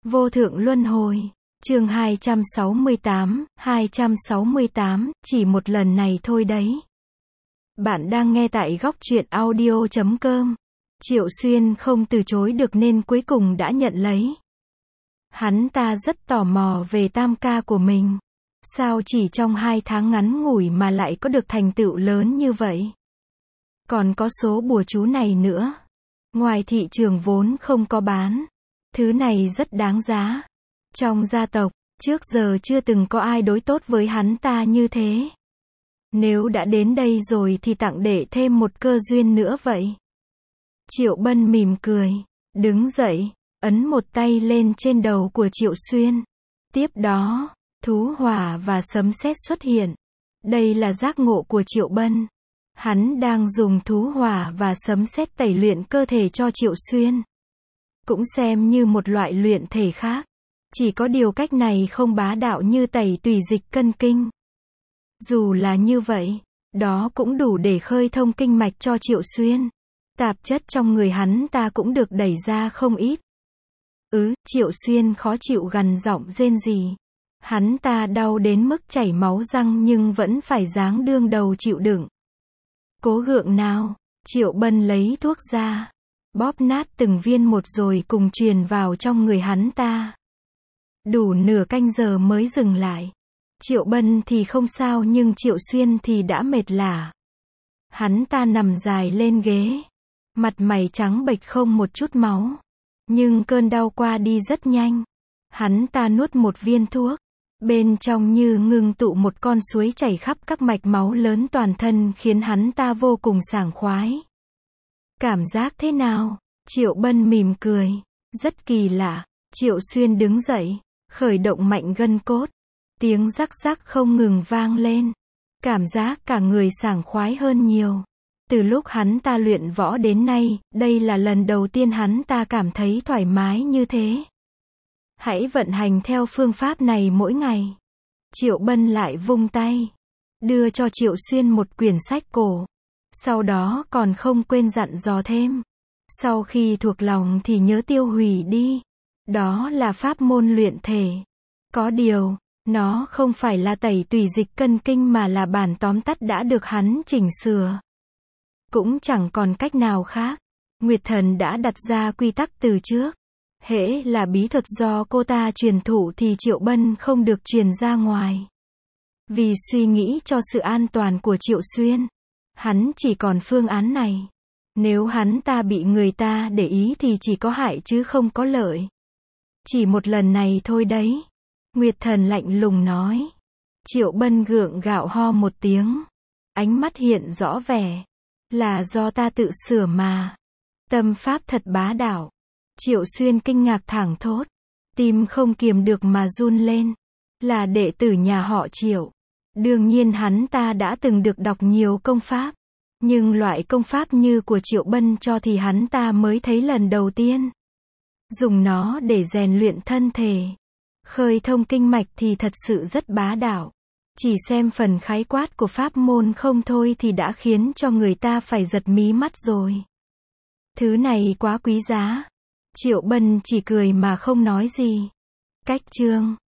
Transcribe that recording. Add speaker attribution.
Speaker 1: Vô thượng luân hồi. Chương 268, chỉ một lần này thôi đấy. Bạn đang nghe tại góc truyện audio.com. Triệu Xuyên không từ chối được nên cuối cùng đã nhận lấy. Hắn ta rất tò mò về tam ca của mình. Sao chỉ trong 2 tháng ngắn ngủi mà lại có được thành tựu lớn như vậy? Còn có số bùa chú này nữa. Ngoài thị trường vốn không có bán. Thứ này rất đáng giá. Trong gia tộc, trước giờ chưa từng có ai đối tốt với hắn ta như thế. Nếu đã đến đây rồi thì tặng để thêm một cơ duyên nữa vậy. Triệu Bân mỉm cười, đứng dậy, ấn một tay lên trên đầu của Triệu Xuyên. Tiếp đó, thú hỏa và sấm sét xuất hiện. Đây là giác ngộ của Triệu Bân. Hắn đang dùng thú hỏa và sấm sét tẩy luyện cơ thể cho Triệu Xuyên. Cũng xem như một loại luyện thể khác. Chỉ có điều cách này không bá đạo như tẩy tùy dịch cân kinh. Dù là như vậy, đó cũng đủ để khơi thông kinh mạch cho Triệu Xuyên. Tạp chất trong người hắn ta cũng được đẩy ra không ít. Triệu Xuyên khó chịu gằn giọng rên rỉ. Hắn ta đau đến mức chảy máu răng nhưng vẫn phải giáng đương đầu chịu đựng. Cố gượng nào, Triệu Bân lấy thuốc ra. Bóp nát từng viên một rồi cùng truyền vào trong người hắn ta. Đủ nửa canh giờ mới dừng lại. Triệu Bân thì không sao nhưng Triệu Xuyên thì đã mệt lả. Hắn ta nằm dài lên ghế. Mặt mày trắng bệch không một chút máu. Nhưng cơn đau qua đi rất nhanh. Hắn ta nuốt một viên thuốc. Bên trong như ngưng tụ một con suối chảy khắp các mạch máu lớn toàn thân khiến hắn ta vô cùng sảng khoái. Cảm giác thế nào? Triệu Bân mỉm cười. Rất kỳ lạ. Triệu Xuyên đứng dậy. Khởi động mạnh gân cốt. Tiếng rắc rắc không ngừng vang lên. Cảm giác cả người sảng khoái hơn nhiều. Từ lúc hắn ta luyện võ đến nay, đây là lần đầu tiên hắn ta cảm thấy thoải mái như thế. Hãy vận hành theo phương pháp này mỗi ngày. Triệu Bân lại vung tay. Đưa cho Triệu Xuyên một quyển sách cổ. Sau đó còn không quên dặn dò thêm. Sau khi thuộc lòng thì nhớ tiêu hủy đi. Đó là pháp môn luyện thể. Có điều, nó không phải là tẩy tùy dịch cân kinh mà là bản tóm tắt đã được hắn chỉnh sửa. Cũng chẳng còn cách nào khác. Nguyệt Thần đã đặt ra quy tắc từ trước. Hễ là bí thuật do cô ta truyền thụ thì Triệu Bân không được truyền ra ngoài. Vì suy nghĩ cho sự an toàn của Triệu Xuyên, hắn chỉ còn phương án này. Nếu hắn ta bị người ta để ý thì chỉ có hại chứ không có lợi. Chỉ một lần này thôi đấy. Nguyệt Thần lạnh lùng nói. Triệu Bân gượng gạo ho một tiếng. Ánh mắt hiện rõ vẻ. Là do ta tự sửa mà. Tâm pháp thật bá đạo. Triệu Xuyên kinh ngạc thảng thốt. Tim không kiềm được mà run lên. Là đệ tử nhà họ Triệu. Đương nhiên hắn ta đã từng được đọc nhiều công pháp. Nhưng loại công pháp như của Triệu Bân cho thì hắn ta mới thấy lần đầu tiên. Dùng nó để rèn luyện thân thể. Khơi thông kinh mạch thì thật sự rất bá đạo. Chỉ xem phần khái quát của pháp môn không thôi thì đã khiến cho người ta phải giật mí mắt rồi. Thứ này quá quý giá. Triệu Bân chỉ cười mà không nói gì. Cách chương